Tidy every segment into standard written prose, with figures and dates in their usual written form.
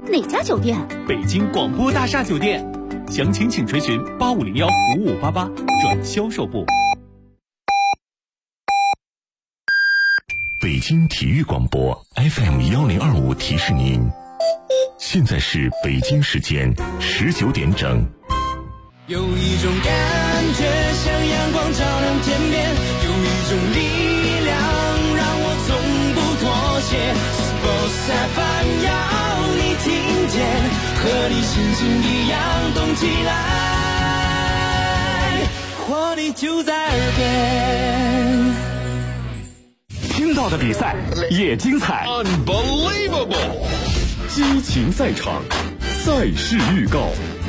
哪家酒店？ 北京广播大厦酒店，详情请垂询8501-5588转销售部。 北京体育广播 FM1025提示您，现在是北京时间19点整。 有一种感觉像阳光照亮天边，有一种力量让我从不妥协。Sports FM 要你听见，和你心情一样动起来，活力就在耳边。 听到的比赛也精彩 ，Unbelievable！ 激情赛场，赛事预告。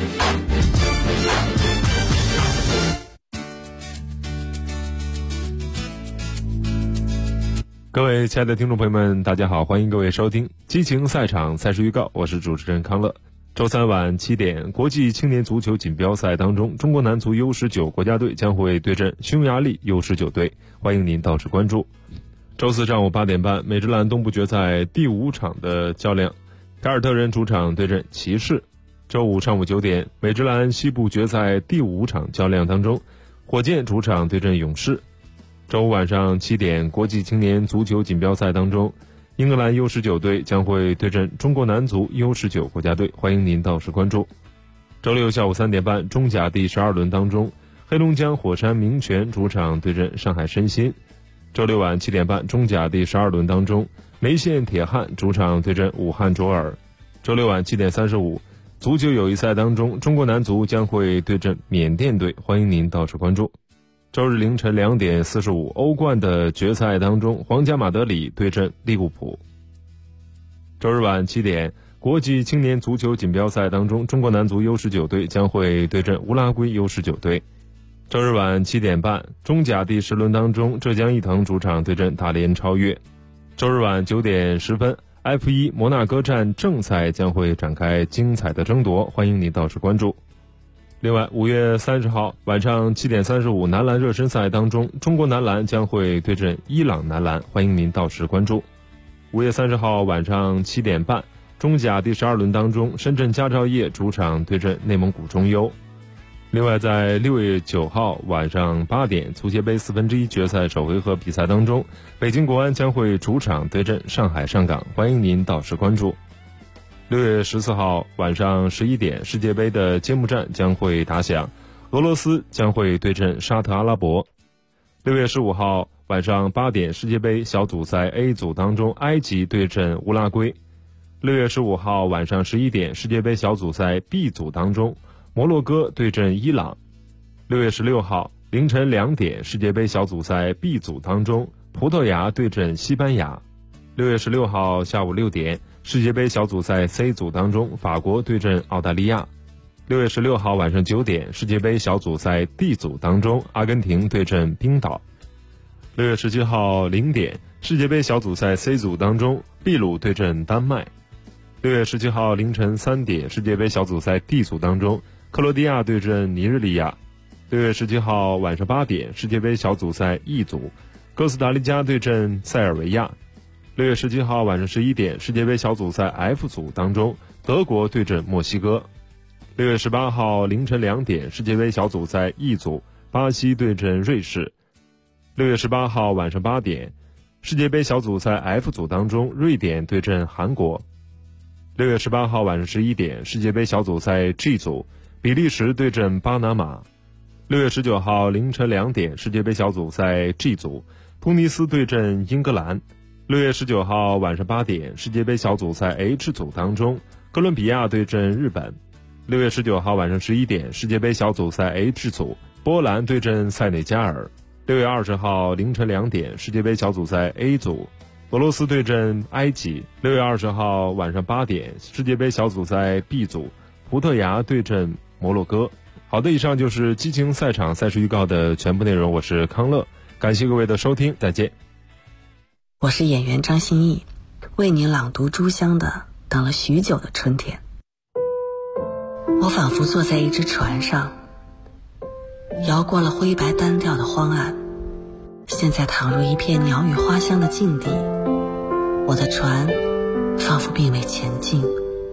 各位亲爱的听众朋友们，大家好，欢迎各位收听激情赛场赛事预告，我是主持人康乐。周三晚7点，国际青年足球锦标赛当中，中国男足 U19 国家队将会对阵匈牙利 U19 队，欢迎您到时关注。周四上午8点半，美职篮东部决赛第5场的较量，凯尔特人主场对阵骑士。周五上午9点，美职篮西部决赛第5场较量当中，火箭主场对阵勇士。周五晚上7点，国际青年足球锦标赛当中，英格兰 U19 队将会对阵中国男足 U19 国家队，欢迎您到时关注。周六下午3点半，中甲第12轮当中，黑龙江火山名泉主场对阵上海申鑫。周六晚7点半，中甲第12轮当中，梅县铁汉主场对阵武汉卓尔。周六晚7点35，足球友谊赛当中，中国男足将会对阵缅甸队，欢迎您到时关注。周日凌晨2点45，欧冠的决赛当中，皇家马德里对阵利物浦。周日晚7点，国际青年足球锦标赛当中，中国男足 U19 队将会对阵乌拉圭 U19 队。周日晚7点半，中甲第10轮当中，浙江毅腾主场对阵大连超越。周日晚9点10分，F1 摩纳哥站正赛将会展开精彩的争夺，欢迎你到时关注。另外，5月30号晚上7点35，男篮热身赛当中，中国男篮将会对阵伊朗男篮，欢迎您到时关注。5月30号晚上7点半，中甲第12轮当中，深圳佳兆业主场对阵内蒙古中优。另外，在6月9号晚上8点，足协杯1/4决赛首回合比赛当中，北京国安将会主场对阵上海上港，欢迎您到时关注。6月14号晚上11点，世界杯的揭幕战将会打响，俄罗斯将会对阵沙特阿拉伯。6月15号晚上8点，世界杯小组赛 A 组当中，埃及对阵乌拉圭。6月15号晚上11点，世界杯小组赛 B 组当中，摩洛哥对阵伊朗。6月16号凌晨2点，世界杯小组赛 B 组当中，葡萄牙对阵西班牙。6月16号下午6点，世界杯小组赛 C 组当中，法国对阵澳大利亚。6月16号晚上9点，世界杯小组赛 D 组当中，阿根廷对阵冰岛。6月17号0点，世界杯小组赛 C 组当中，秘鲁对阵丹麦。6月17号凌晨3点，世界杯小组赛 D 组当中，克罗地亚对阵尼日利亚。6月17号晚上8点，世界杯小组赛 E 组，哥斯达黎加对阵塞尔维亚。6月17号晚上11点，世界杯小组赛 F 组当中，德国对阵墨西哥。6月18号凌晨2点，世界杯小组赛 E 组，巴西对阵瑞士。6月18号晚上8点，世界杯小组赛 F 组当中，瑞典对阵韩国。6月18号晚上11点，世界杯小组赛 G 组，比利时对阵巴拿马。6月19号凌晨2点，世界杯小组赛 G 组，突尼斯对阵英格兰。6月19号晚上8点，世界杯小组赛 H 组当中，哥伦比亚对阵日本。6月19号晚上11点，世界杯小组赛 H 组，波兰对阵塞内加尔。6月20号凌晨2点，世界杯小组赛 A 组，俄罗斯对阵埃及。6月20号晚上8点，世界杯小组赛 B 组，葡萄牙对阵摩洛哥。好的，以上就是激情赛场赛事预告的全部内容，我是康乐，感谢各位的收听，再见。 我是演员张歆艺，为您朗读朱湘的《等了许久的春天》。我仿佛坐在一只船上，摇过了灰白单调的荒岸，现在躺入一片鸟语花香的境地。我的船仿佛并未前进，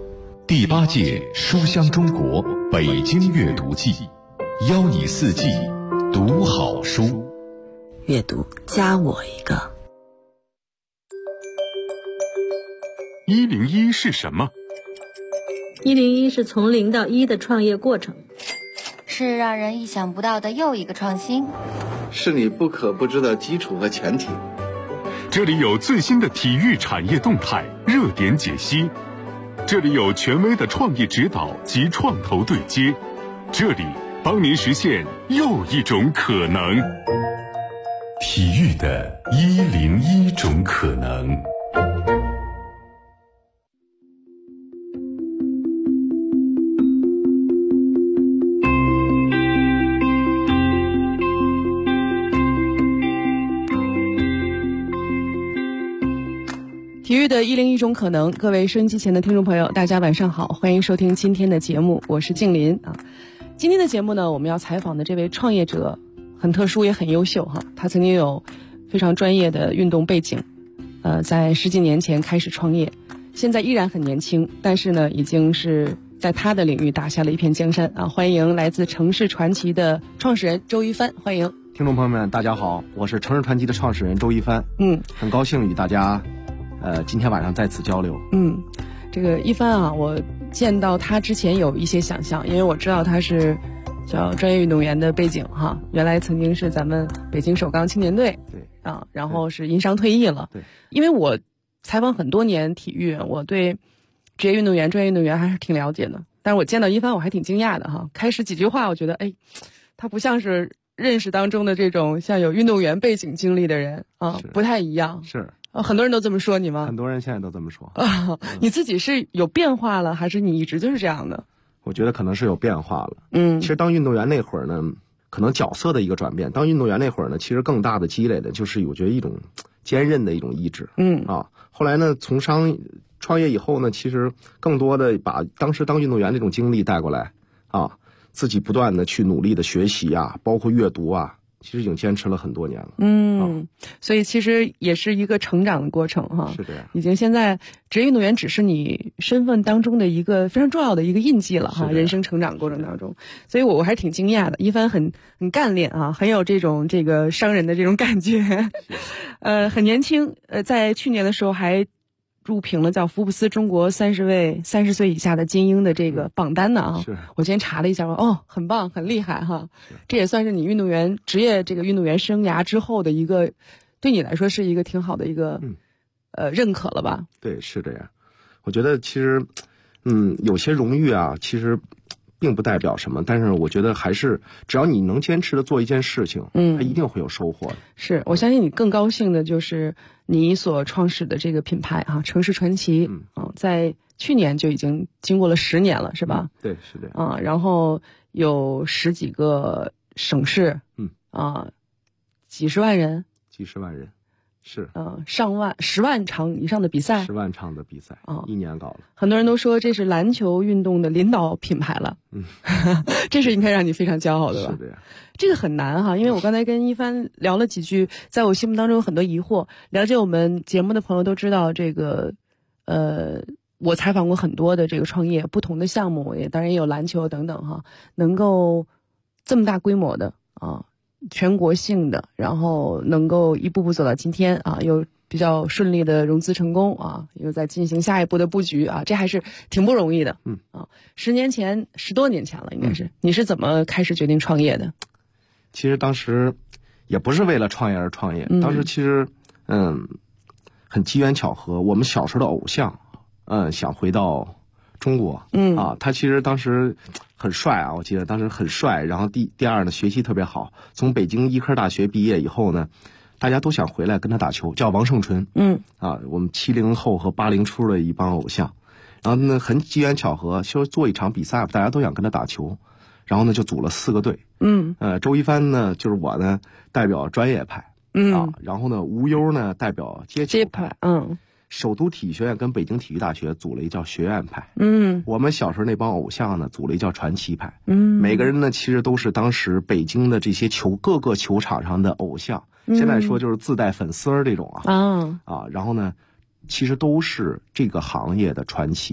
第8届书香中国北京阅读季，邀你四季读好书。 阅读加我一个。 101是什么 ？101是从0到1的创业过程， 是让人意想不到的又一个创新， 是你不可不知的基础和前提。 这里有最新的体育产业动态、热点解析，这里有权威的创业指导及创投对接，这里帮您实现又一种可能。体育的101种可能。 体育的101种可能，各位收音机前的听众朋友，大家晚上好，欢迎收听今天的节目，我是静林啊。今天的节目呢，我们要采访的这位创业者很特殊也很优秀哈，他曾经有非常专业的运动背景，在10几年前开始创业，现在依然很年轻，但是呢，已经是在他的领域打下了一片江山啊！欢迎来自城市传奇的创始人周一帆，欢迎听众朋友们，大家好，我是城市传奇的创始人周一帆，很高兴与大家。今天晚上在此交流。 这个一帆啊，我见到他之前有一些想象，因为我知道他是叫专业运动员的背景哈，原来曾经是咱们北京首钢青年队， 对啊，然后是因伤退役了。 对， 因为我采访很多年体育，我对职业运动员、专业运动员还是挺了解的。但是我见到一帆，我还挺惊讶的哈。开始几句话，我觉得他不像是认识当中的这种像有运动员背景经历的人啊，不太一样。 是。 很多人都这么说你吗？ 很多人现在都这么说。 你自己是有变化了，还是你一直就是这样的？ 我觉得可能是有变化了。其实当运动员那会儿呢，可能角色的一个转变。当运动员那会儿呢，其实更大的积累的就是我觉得一种坚韧的一种意志。后来呢，从创业以后呢，其实更多的把当时当运动员那种经历带过来啊，自己不断的去努力的学习啊，包括阅读啊。其实已经坚持了很多年了。 所以其实也是一个成长的过程哈。 是这样。 已经现在职业运动员只是你身份当中的一个非常重要的一个印记了哈，人生成长过程当中。所以我还挺惊讶的，一帆很干练啊，很有这个商人的这种感觉。很年轻，在去年的时候还入评了叫福布斯中国30位30岁以下的精英的这个榜单呢啊！我今天查了一下，很棒，很厉害哈！这也算是你职业这个运动员生涯之后的一个，对你来说是一个挺好的一个认可了吧？ 对，是这样。我觉得其实有些荣誉啊，其实并不代表什么，但是我觉得还是只要你能坚持的做一件事情，它一定会有收获的。 是，我相信你更高兴的就是你所创始的这个品牌啊，城市传奇，在去年就已经经过了10年了，是吧？ 对，是这样。 然后有10几个省市，几十万人，是10万场以上的比赛 ，10万场的比赛，1年搞了。 很多人都说这是篮球运动的领导品牌了，这是应该让你非常骄傲的吧？ 是的呀。 这个很难哈，因为我刚才跟一帆聊了几句，在我心目当中有很多疑惑。了解我们节目的朋友都知道，这个我采访过很多的这个创业不同的项目，也当然也有篮球等等哈，能够这么大规模的全国性的，然后能够一步步走到今天啊，又比较顺利的融资成功啊，又在进行下一步的布局啊，这还是挺不容易的。10多年前了，应该是。你是怎么开始决定创业的？ 其实当时也不是为了创业而创业，当时其实很机缘巧合，我们小时候的偶像想回到中国，他其实当时很帅啊，我记得当时很帅，然后第二呢，学习特别好，从北京医科大学毕业以后呢，大家都想回来跟他打球，叫王胜纯，我们70后和80初的一帮偶像，然后呢很机缘巧合，就做一场比赛，大家都想跟他打球，然后呢就组了4个队，周一帆呢就是我呢代表专业派，然后呢吴优呢代表接球派，首都体育学院跟北京体育大学组了一叫学院派，我们小时候那帮偶像呢组了一叫传奇派，每个人呢其实都是当时北京的这些各个球场上的偶像，现在说就是自带粉丝这种然后呢其实都是这个行业的传奇，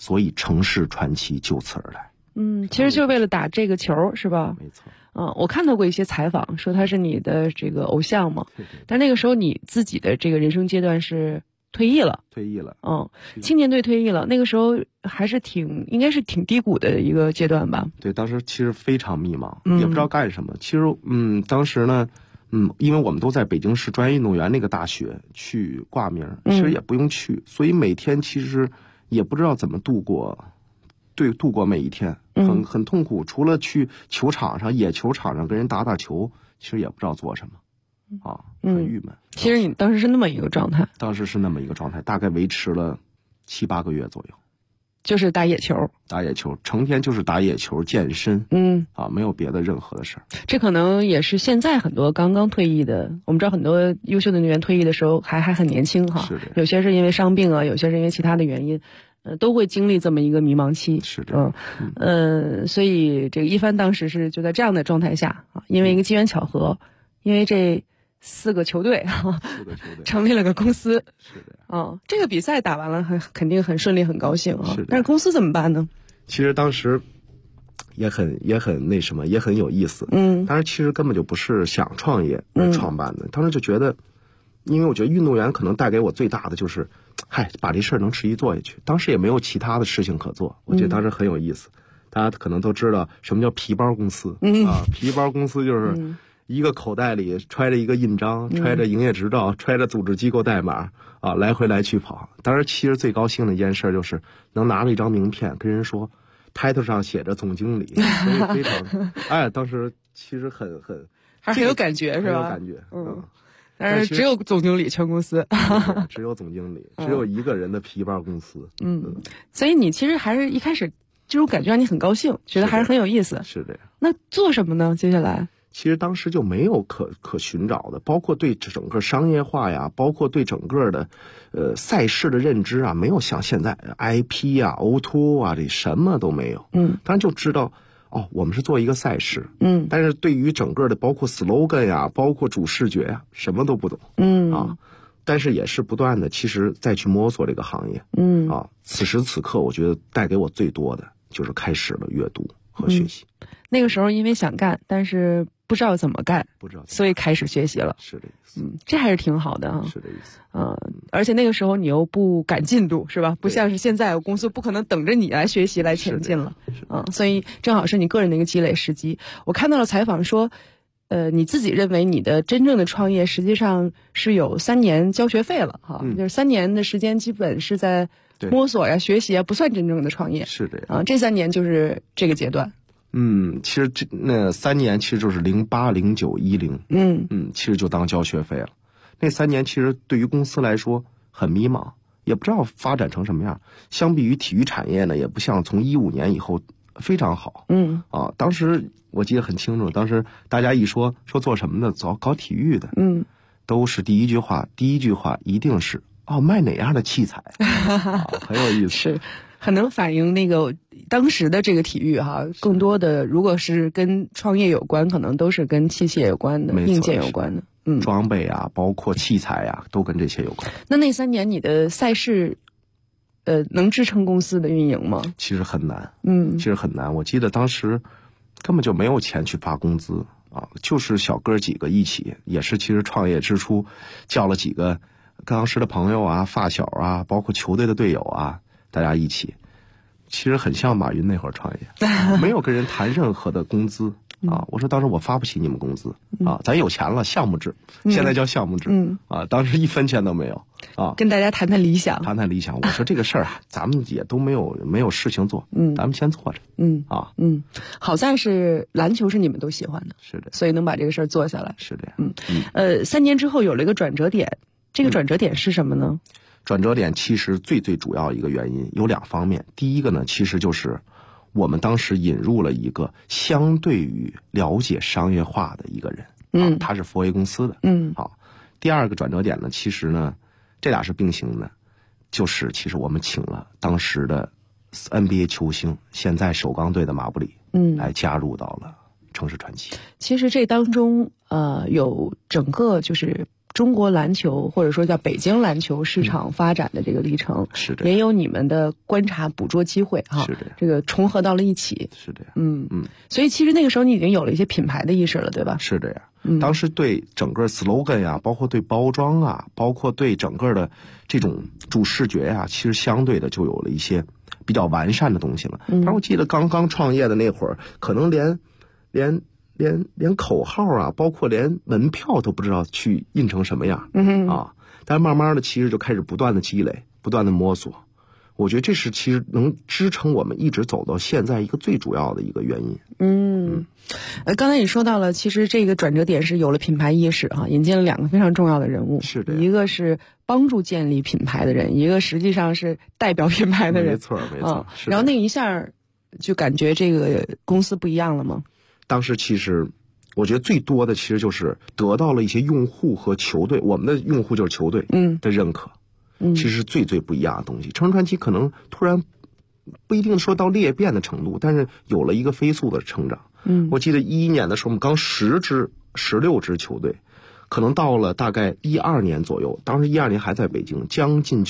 所以城市传奇就此而来。 其实就是为了打这个球，是吧？ 没错。 我看到过一些采访，说他是你的这个偶像嘛。 对。 但那个时候你自己的这个人生阶段是退役了。青年队退役了，那个时候还是应该是挺低谷的一个阶段吧？ 对，当时其实非常迷茫，也不知道干什么。其实，当时呢，因为我们都在北京市专业运动员那个大学去挂名，其实也不用去，所以每天其实也不知道怎么度过每一天，很痛苦。除了去球场上、野球场上跟人打球，其实也不知道做什么，很郁闷。 其实你当时是那么一个状态。 当时是那么一个状态，大概维持了7、8个月左右。 就是打野球， 成天就是打野球、健身，没有别的任何的事儿。 这可能也是现在很多刚刚退役的，我们知道很多优秀的运动员退役的时候还很年轻哈， 是的。 有些是因为伤病啊，有些是因为其他的原因，都会经历这么一个迷茫期。 是的。 所以这个一帆当时是就在这样的状态下啊，因为一个机缘巧合，因为这4个球队成立了个公司。 是的。 这个比赛打完了肯定很顺利，很高兴啊。 是的。 但是公司怎么办呢？ 其实当时也很那什么，也很有意思。当时其实根本就不是想创业而创办的。当时就觉得，因为我觉得运动员可能带给我最大的就是，把这事儿能持续做下去。当时也没有其他的事情可做，我觉得当时很有意思。大家可能都知道什么叫皮包公司皮包公司就是一个口袋里揣着一个印章，揣着营业执照，揣着组织机构代码来回来去跑。当时其实最高兴的一件事就是能拿着一张名片跟人说，title上写着总经理，所以非常当时其实还很有感觉，是吧？ 很有感觉。 但是只有总经理全公司， 只有总经理，只有一个人的皮包公司。 所以你其实还是一开始这种感觉让你很高兴，觉得还是很有意思。 是的。 那做什么呢？接下来？ 其实当时就没有可寻找的，包括对整个商业化呀，包括对整个的赛事的认知啊，没有像现在 IP 啊、O2 啊这什么都没有。当然就知道我们是做一个赛事。但是对于整个的包括 slogan 呀，包括主视觉呀，什么都不懂。但是也是不断的其实再去摸索这个行业。此时此刻我觉得带给我最多的就是开始了阅读和学习。 那个时候因为想干，但是不知道怎么干，所以开始学习了。 是的意思。 这还是挺好的啊。 是的意思。 而且那个时候你又不赶进度，是吧？不像是现在公司不可能等着你来学习来前进了。所以正好是你个人的一个积累时机。我看到了采访说，你自己认为你的真正的创业实际上是有3年交学费了哈，就是3年的时间基本是在摸索呀、学习啊，不算真正的创业。 是的这3年就是这个阶段。 其实那3年其实就是08、09、10，其实就当交学费了。那3年其实对于公司来说很迷茫，也不知道发展成什么样。相比于体育产业呢，也不像从15年以后非常好。当时我记得很清楚，当时大家一说做什么的，搞体育的，都是第一句话一定是卖哪样的器材，很有意思。 是。很能反映那个当时的这个体育哈，更多的如果是跟创业有关，可能都是跟器械有关的、硬件有关的， 装备啊，包括器材啊，都跟这些有关。 那3年你的赛事，能支撑公司的运营吗？ 其实很难，其实很难。我记得当时根本就没有钱去发工资就是小哥几个一起，也是其实创业之初叫了几个当时的朋友啊、发小啊，包括球队的队友啊。大家一起，其实很像马云那会儿创业，没有跟人谈任何的工资我说当时我发不起你们工资咱有钱了，项目制，现在叫项目制当时1分钱都没有跟大家谈谈理想， 我说这个事儿咱们也都没有事情做，咱们先做着， 好在是篮球是你们都喜欢的， 是的， 所以能把这个事儿做下来， 是的 ，3年之后有了一个转折点，这个转折点是什么呢？ 转折点其实最主要一个原因有2方面，第一个呢，其实就是我们当时引入了一个相对于了解商业化的一个人，他是佛威公司的，第二个转折点呢，其实呢，这俩是并行的，就是其实我们请了当时的 NBA 球星，现在首钢队的马布里，来加入到了城市传奇。 其实这当中有整个就是中国篮球或者说叫北京篮球市场发展的这个历程， 是的， 也有你们的观察捕捉机会哈， 是的， 这个重合到了一起， 是的呀， 所以其实那个时候你已经有了一些品牌的意识了，对吧？ 是的呀，当时对整个 slogan 呀，包括对包装啊，包括对整个的这种主视觉呀，其实相对的就有了一些比较完善的东西了。但是我记得刚刚创业的那会儿，可能连口号啊，包括连门票都不知道去印成什么样啊。但是慢慢的，其实就开始不断的积累，不断的摸索。我觉得这是其实能支撑我们一直走到现在一个最主要的一个原因。 刚才你说到了，其实这个转折点是有了品牌意识哈，引进了2个非常重要的人物， 是的， 一个是帮助建立品牌的人，一个实际上是代表品牌的人， 没错。 然后那一下就感觉这个公司不一样了吗？ 当时其实我觉得最多的其实就是得到了一些用户和球队，我们的用户就是球队的认可，其实是最不一样的东西。成人传奇可能突然不一定说到裂变的程度，但是有了一个飞速的成长。我记得11年的时候，我们刚16支球队，可能到了大概12年左右，当时12年还在北京，将近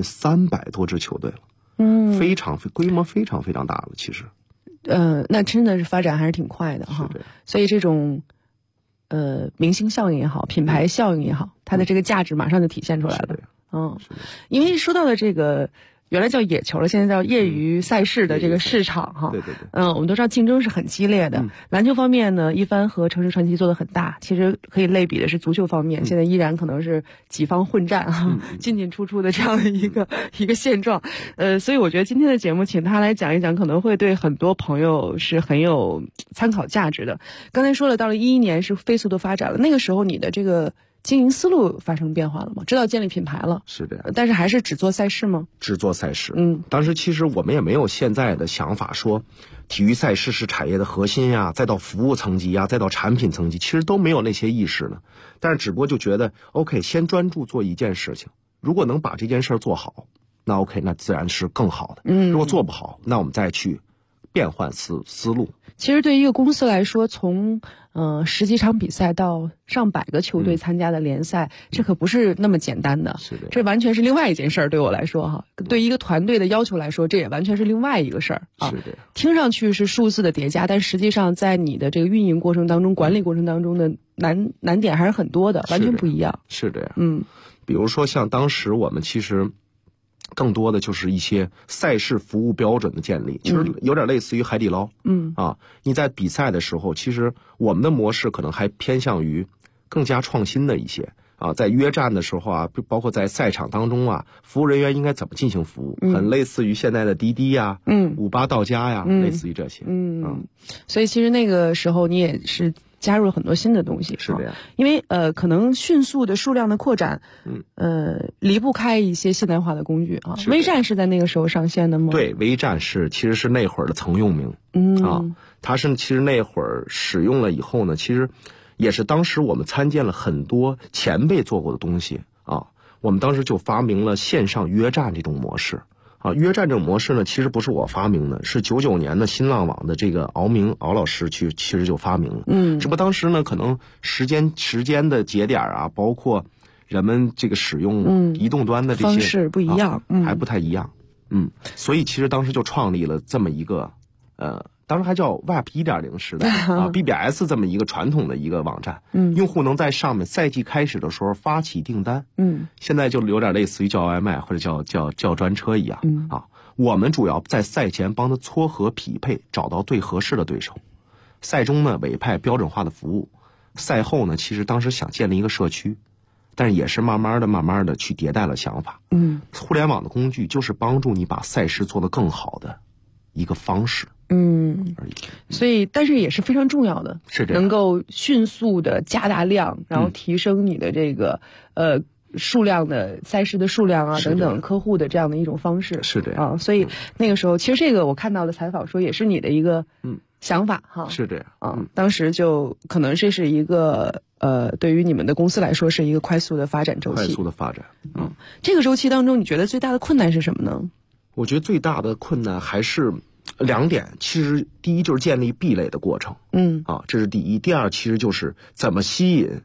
300多支球队了，规模非常非常大了，其实。 那真的是发展还是挺快的哈，所以这种明星效应也好，品牌效应也好，它的这个价值马上就体现出来了。因为说到了这个原来叫野球了，现在叫业余赛事的这个市场哈， 对， 我们都知道竞争是很激烈的。篮球方面呢，一帆和城市传奇做得很大，其实可以类比的是足球方面，现在依然可能是几方混战哈，进进出出的这样的一个现状。所以我觉得今天的节目请他来讲一讲，可能会对很多朋友是很有参考价值的。刚才说了，到了11年是飞速的发展了，那个时候你的这个经营思路发生变化了吗？知道建立品牌了， 是的， 但是还是只做赛事吗？ 只做赛事。当时其实我们也没有现在的想法说体育赛事是产业的核心呀，再到服务层级呀，再到产品层级，其实都没有那些意识呢。但是只不过就觉得 OK， 先专注做一件事情，如果能把这件事做好，那 OK， 那自然是更好的。如果做不好，那我们再去变换思路。 其实对于一个公司来说，从10几场比赛到上百个球队参加的联赛，这可不是那么简单的。 是的， 这完全是另外一件事儿。对我来说哈，对一个团队的要求来说，这也完全是另外一个事儿啊。 是的， 听上去是数字的叠加，但实际上在你的这个运营过程当中、管理过程当中的难点还是很多的，完全不一样。 是的呀，比如说像当时我们其实更多的就是一些赛事服务标准的建立，其实有点类似于海底捞。你在比赛的时候，其实我们的模式可能还偏向于更加创新的一些在约战的时候啊，包括在赛场当中啊，服务人员应该怎么进行服务，很类似于现在的滴滴呀、58到家呀，类似于这些。 所以其实那个时候你也是加入了很多新的东西， 是的呀。 因为可能迅速的数量的扩展，离不开一些现代化的工具啊。微站是在那个时候上线的吗？ 对，微站其实是那会儿的曾用名。它是其实那会儿使用了以后呢，其实也是当时我们参见了很多前辈做过的东西啊。我们当时就发明了线上约战这种模式。约战这种模式呢，其实不是我发明的，是99年的新浪网的这个敖老师其实就发明了。只不过当时呢，可能时间的节点啊，包括人们这个使用移动端的这些方式不一样， 还不太一样。所以其实当时就创立了这么一个当时还叫 Web 1.0 时代BBS 这么一个传统的一个网站，用户能在上面赛季开始的时候发起订单，现在就有点类似于叫外卖或者叫专车一样我们主要在赛前帮他撮合匹配，找到最合适的对手，赛中呢委派标准化的服务，赛后呢其实当时想建立一个社区，但是也是慢慢的去迭代了想法。互联网的工具就是帮助你把赛事做得更好的一个方式。 所以但是也是非常重要的， 是这样， 能够迅速的加大量，然后提升你的这个数量的赛事的数量啊等等客户的这样的一种方式。 是的呀所以那个时候其实这个我看到的采访说也是你的一个想法哈。 是这样当时就可能这是一个对于你们的公司来说是一个快速的发展周期。 快速的发展。 这个周期当中你觉得最大的困难是什么呢？ 我觉得最大的困难还是2点，其实第一就是建立壁垒的过程，这是第一。第二其实就是怎么吸引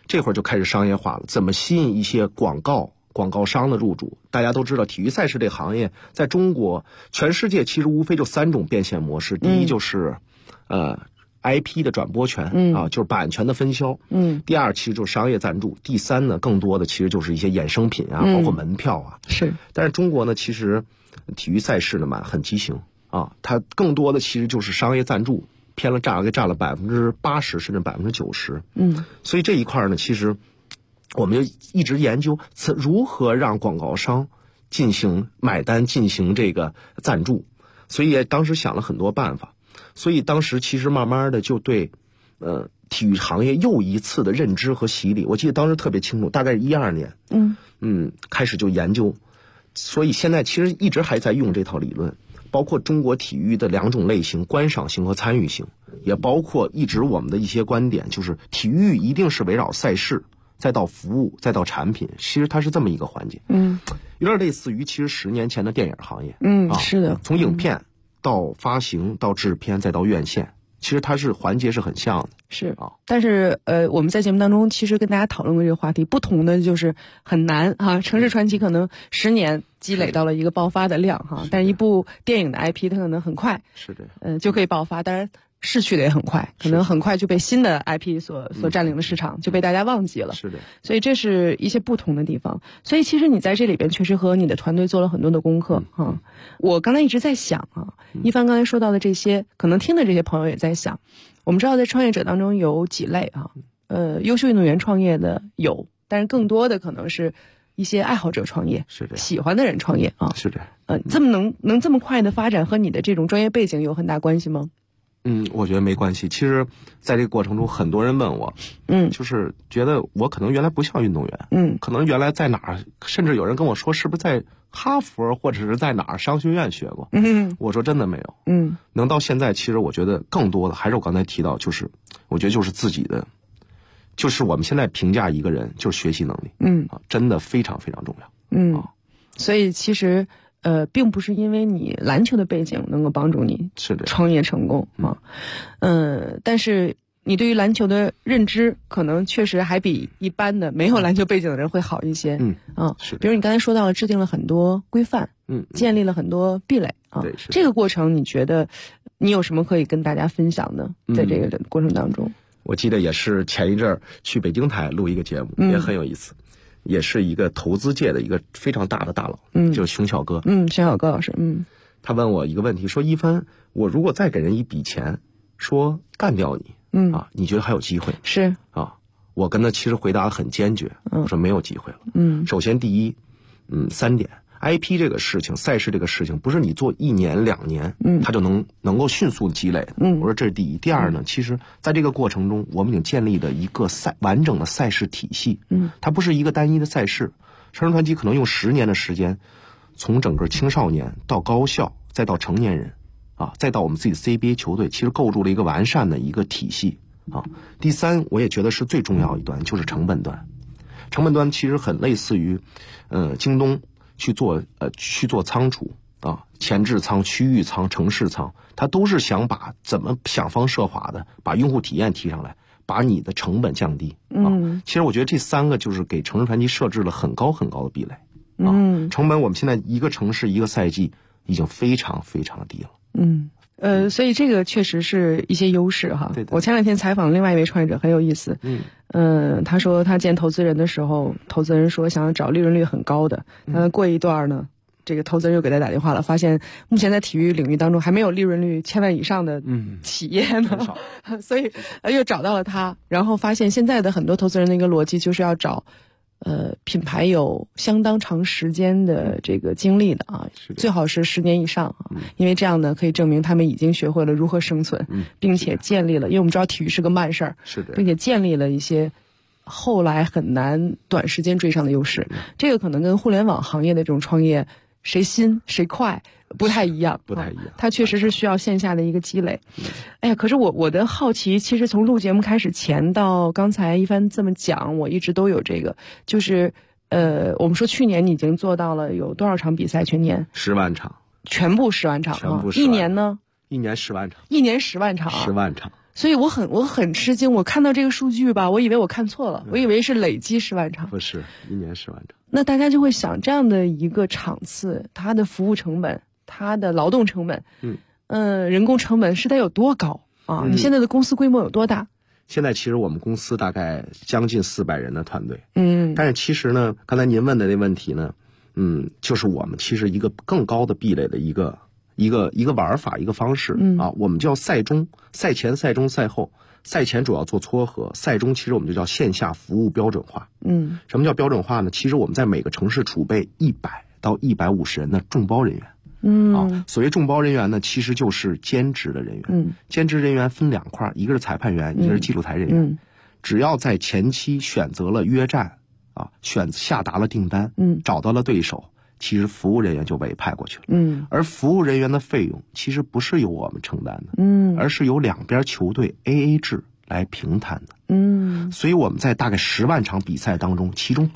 这会儿就开始商业化了，怎么吸引一些广告商的入驻。大家都知道体育赛事这行业在中国全世界其实无非就3种变现模式，第一就是IP 的转播权就是版权的分销，第二其实就是商业赞助，第三呢更多的其实就是一些衍生品啊，包括门票啊。 是， 但是中国呢其实体育赛事呢很畸形啊，它更多的其实就是商业赞助占了80%甚至90%。所以这一块呢，其实我们就一直研究如何让广告商进行买单，进行这个赞助，所以也当时想了很多办法。所以当时其实慢慢的就对体育行业又一次的认知和洗礼。我记得当时特别清楚，大概是12年开始就研究，所以现在其实一直还在用这套理论，包括中国体育的2种类型，观赏性和参与性，也包括一直我们的一些观点，就是体育一定是围绕赛事再到服务再到产品，其实它是这么一个环节。有点类似于其实10年前的电影行业。 是的， 从影片到发行到制片再到院线，其实它是环节是很像的。 是啊，但是我们在节目当中其实跟大家讨论过这个话题，不同的就是很难哈。城市传奇可能10年积累到了一个爆发的量哈，但是一部电影的 IP 它可能很快就可以爆发，当然逝去的也很快，可能很快就被新的 IP 所占领了市场，就被大家忘记了。 是的， 所以这是一些不同的地方。所以其实你在这里边确实和你的团队做了很多的功课哈。我刚才一直在想啊，一帆刚才说到的这些，可能听的这些朋友也在想，我们知道在创业者当中有几类啊，优秀运动员创业的有，但是更多的可能是一些爱好者创业， 是的， 喜欢的人创业啊， 是的。 这么能这么快的发展，和你的这种专业背景有很大关系吗？ 我觉得没关系。其实在这个过程中，很多人问我，就是觉得我可能原来不像运动员，可能原来在哪儿，甚至有人跟我说是不是在哈佛或者是在哪儿商学院学过，我说真的没有，能到现在，其实我觉得更多的还是我刚才提到，就是我觉得就是自己的，就是我们现在评价一个人就是学习能力，真的非常非常重要， 所以其实并不是因为你篮球的背景能够帮助你创业成功啊，但是你对于篮球的认知可能确实还比一般的没有篮球背景的人会好一些，比如你刚才说到了制定了很多规范，建立了很多壁垒啊，这个过程你觉得你有什么可以跟大家分享的？在这个过程当中， 我记得也是前一阵儿去北京台录一个节目，也很有意思。也是一个投资界的一个非常大的大佬，就是熊小哥， 熊小哥老师， 他问我一个问题，说一帆，我如果再给人一笔钱，说干掉你，你觉得还有机会？ 是啊，我跟他其实回答很坚决，我说没有机会了。首先第一，3点。IP 这个事情，赛事这个事情，不是你做1年2年，它就能够迅速积累的。我说这是第一。第二呢，其实在这个过程中，我们已经建立了一个完整的赛事体系。它不是一个单一的赛事。城市传奇可能用10年的时间，从整个青少年到高校，再到成年人，再到我们自己的 CBA 球队，其实构筑了一个完善的一个体系。第三，我也觉得是最重要一端，就是成本端。成本端其实很类似于，京东。去做仓储前置仓、区域仓、城市仓，它都是想怎么想方设法的把用户体验提上来，把你的成本降低。其实我觉得这3个就是给城市传奇设置了很高很高的壁垒。成本我们现在一个城市一个赛季已经非常非常的低了。 所以这个确实是一些优势哈。我前2天采访另外一位创业者很有意思。他说他见投资人的时候，投资人说想要找利润率很高的，过一段呢，这个投资人又给他打电话了，发现目前在体育领域当中还没有利润率1000万以上的企业呢，所以又找到了他，然后发现现在的很多投资人的一个逻辑就是要找品牌有相当长时间的这个经历的啊，最好是10年以上啊，因为这样呢可以证明他们已经学会了如何生存，并且建立了，因为我们知道体育是个慢事儿，并且建立了一些后来很难短时间追上的优势。这个可能跟互联网行业的这种创业谁新谁快不太一样，它确实是需要线下的一个积累。哎呀，可是我的好奇，其实从录节目开始前到刚才一帆这么讲，我一直都有这个，就是我们说去年你已经做到了有多少场比赛？全年 10万场， 全部10万场， 全部10万一年呢？ 一年10万场， 一年10万场，10 万场。 所以我很吃惊，我看到这个数据吧，我以为我看错了，我以为是累积10万场， 不是1年10万场。 那大家就会想，这样的一个场次，它的服务成本、它的劳动成本，人工成本是得有多高啊？你现在的公司规模有多大？ 现在其实我们公司大概将近400人的团队，但是其实呢，刚才您问的那问题呢，就是我们其实一个更高的壁垒的一个玩法，一个方式啊，我们叫赛中、赛前、赛中、赛后。赛前主要做撮合，赛中其实我们就叫线下服务标准化。什么叫标准化呢？其实我们在每个城市储备100到150人的众包人员。所谓众包人员呢，其实就是兼职的人员。兼职人员分2块，一个是裁判员，一个是记录台人员。只要在前期选择了约战下达了订单，找到了对手，其实服务人员就委派过去了。而服务人员的费用其实不是由我们承担的，而是由两边球队 AA 制来平摊的。所以我们在大概10万场比赛当中，其中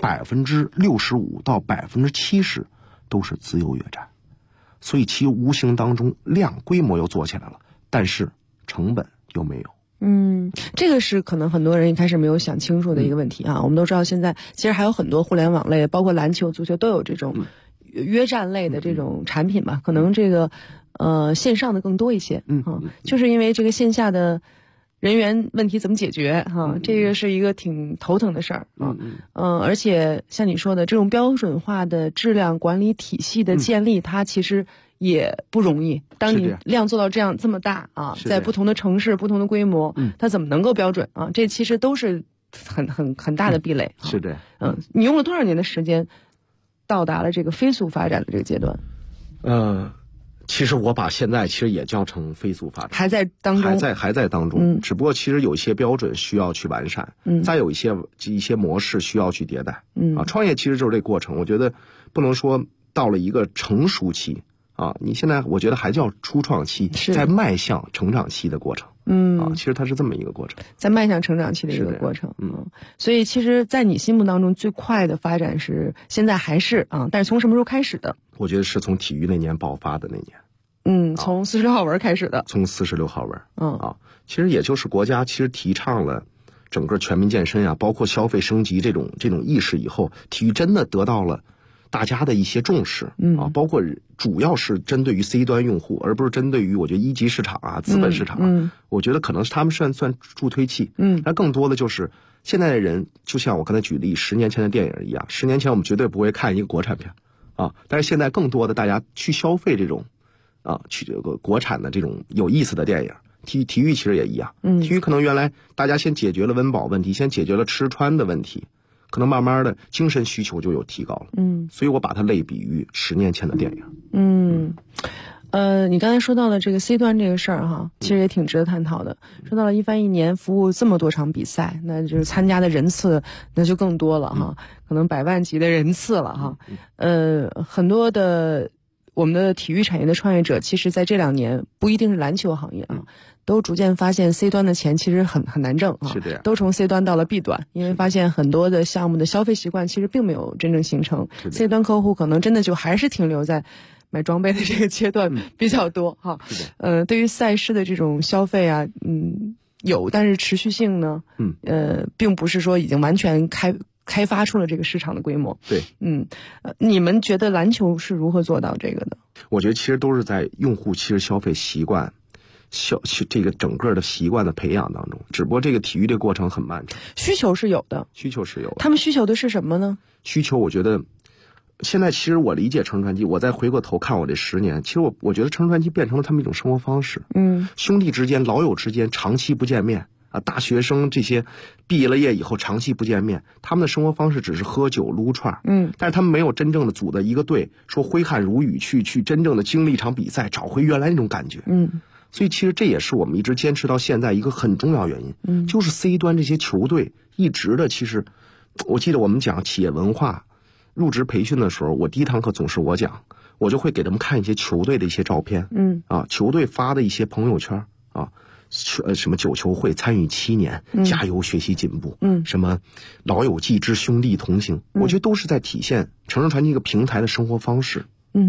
65%到70%都是自由约战，所以其无形当中规模又做起来了，但是成本又没有。 这个是可能很多人一开始没有想清楚的一个问题啊。我们都知道现在其实还有很多互联网类，包括篮球、足球都有这种约战类的这种产品吧，可能这个线上的更多一些。就是因为这个线下的人员问题怎么解决这个是一个挺头疼的事儿而且像你说的这种标准化的质量管理体系的建立，它其实也不容易。当你量做到这么大在不同的城市、不同的规模，它怎么能够标准这其实都是很大的壁垒。 是这样。 你用了多少年的时间到达了这个飞速发展的这个阶段？ 其实我把现在其实也叫成飞速发展， 还在当中， 还在当中。只不过其实有一些标准需要去完善，再有一些模式需要去迭代。创业其实就是这个过程。我觉得不能说到了一个成熟期你现在我觉得还叫初创期，在迈向成长期的过程。其实它是这么一个过程， 在迈向成长期的一个过程。所以其实在你心目当中最快的发展是现在还是但是从什么时候开始的？ 我觉得是从体育那年爆发的那年。 从46号文开始的。 从46号文。其实也就是国家其实提倡了整个全民健身包括消费升级这种意识以后，体育真的得到了大家的一些重视包括主要是针对于 C 端用户，而不是针对于我觉得一级市场资本市场我觉得可能是他们算助推器。那更多的就是现在的人，就像我刚才举例10年前的电影一样，10年前我们绝对不会看一个国产片但是现在更多的大家去消费这种去这个国产的这种有意思的电影。体育其实也一样，体育可能原来大家先解决了温饱问题，先解决了吃穿的问题，可能慢慢的精神需求就有提高了。所以我把它类比于10年前的电影。 你刚才说到了这个 C 端这个事儿其实也挺值得探讨的。说到了一番一年服务这么多场比赛，那就是参加的人次那就更多了可能100万级的人次了很多的我们的体育产业的创业者，其实在这2年不一定是篮球行业都逐渐发现 C 端的钱其实很难挣是这样， 都从 C 端到了 B 端，因为发现很多的项目的消费习惯其实并没有真正形成。C 端客户可能真的就还是停留在买装备的这个阶段比较多对于赛事的这种消费有，但是持续性呢并不是说已经完全开发出了这个市场的规模。 对。 你们觉得篮球是如何做到这个的？ 我觉得其实都是在用户其实消费习惯这个整个的习惯的培养当中，只不过这个体育这个过程很漫长。 需求是有的。他们需求的是什么呢？ 需求我觉得现在其实我理解乘传奇，我再回过头看我这10年，其实我觉得乘传奇变成了他们一种生活方式。兄弟之间、老友之间长期不见面大学生这些毕了业以后长期不见面，他们的生活方式只是喝酒撸串但是他们没有真正的组的一个队，说挥汗如雨去真正的经历一场比赛，找回原来那种感觉。所以其实这也是我们一直坚持到现在一个很重要原因。就是 C 端这些球队一直的，其实我记得我们讲企业文化入职培训的时候，我第一堂课总是我讲，我就会给他们看一些球队的一些照片球队发的一些朋友圈什么9球会参与7年加油学习进步什么老友记之兄弟同行我觉得都是在体现乘胜传奇一个平台的生活方式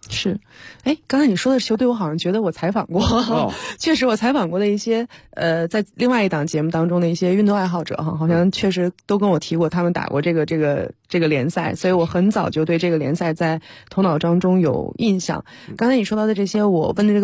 是，哎，刚才你说的球队，我好像觉得我采访过，确实我采访过的一些在另外一档节目当中的一些运动爱好者哈，好像确实都跟我提过他们打过这个联赛，所以我很早就对这个联赛在头脑当中有印象。刚才你说到的这些，我问的这个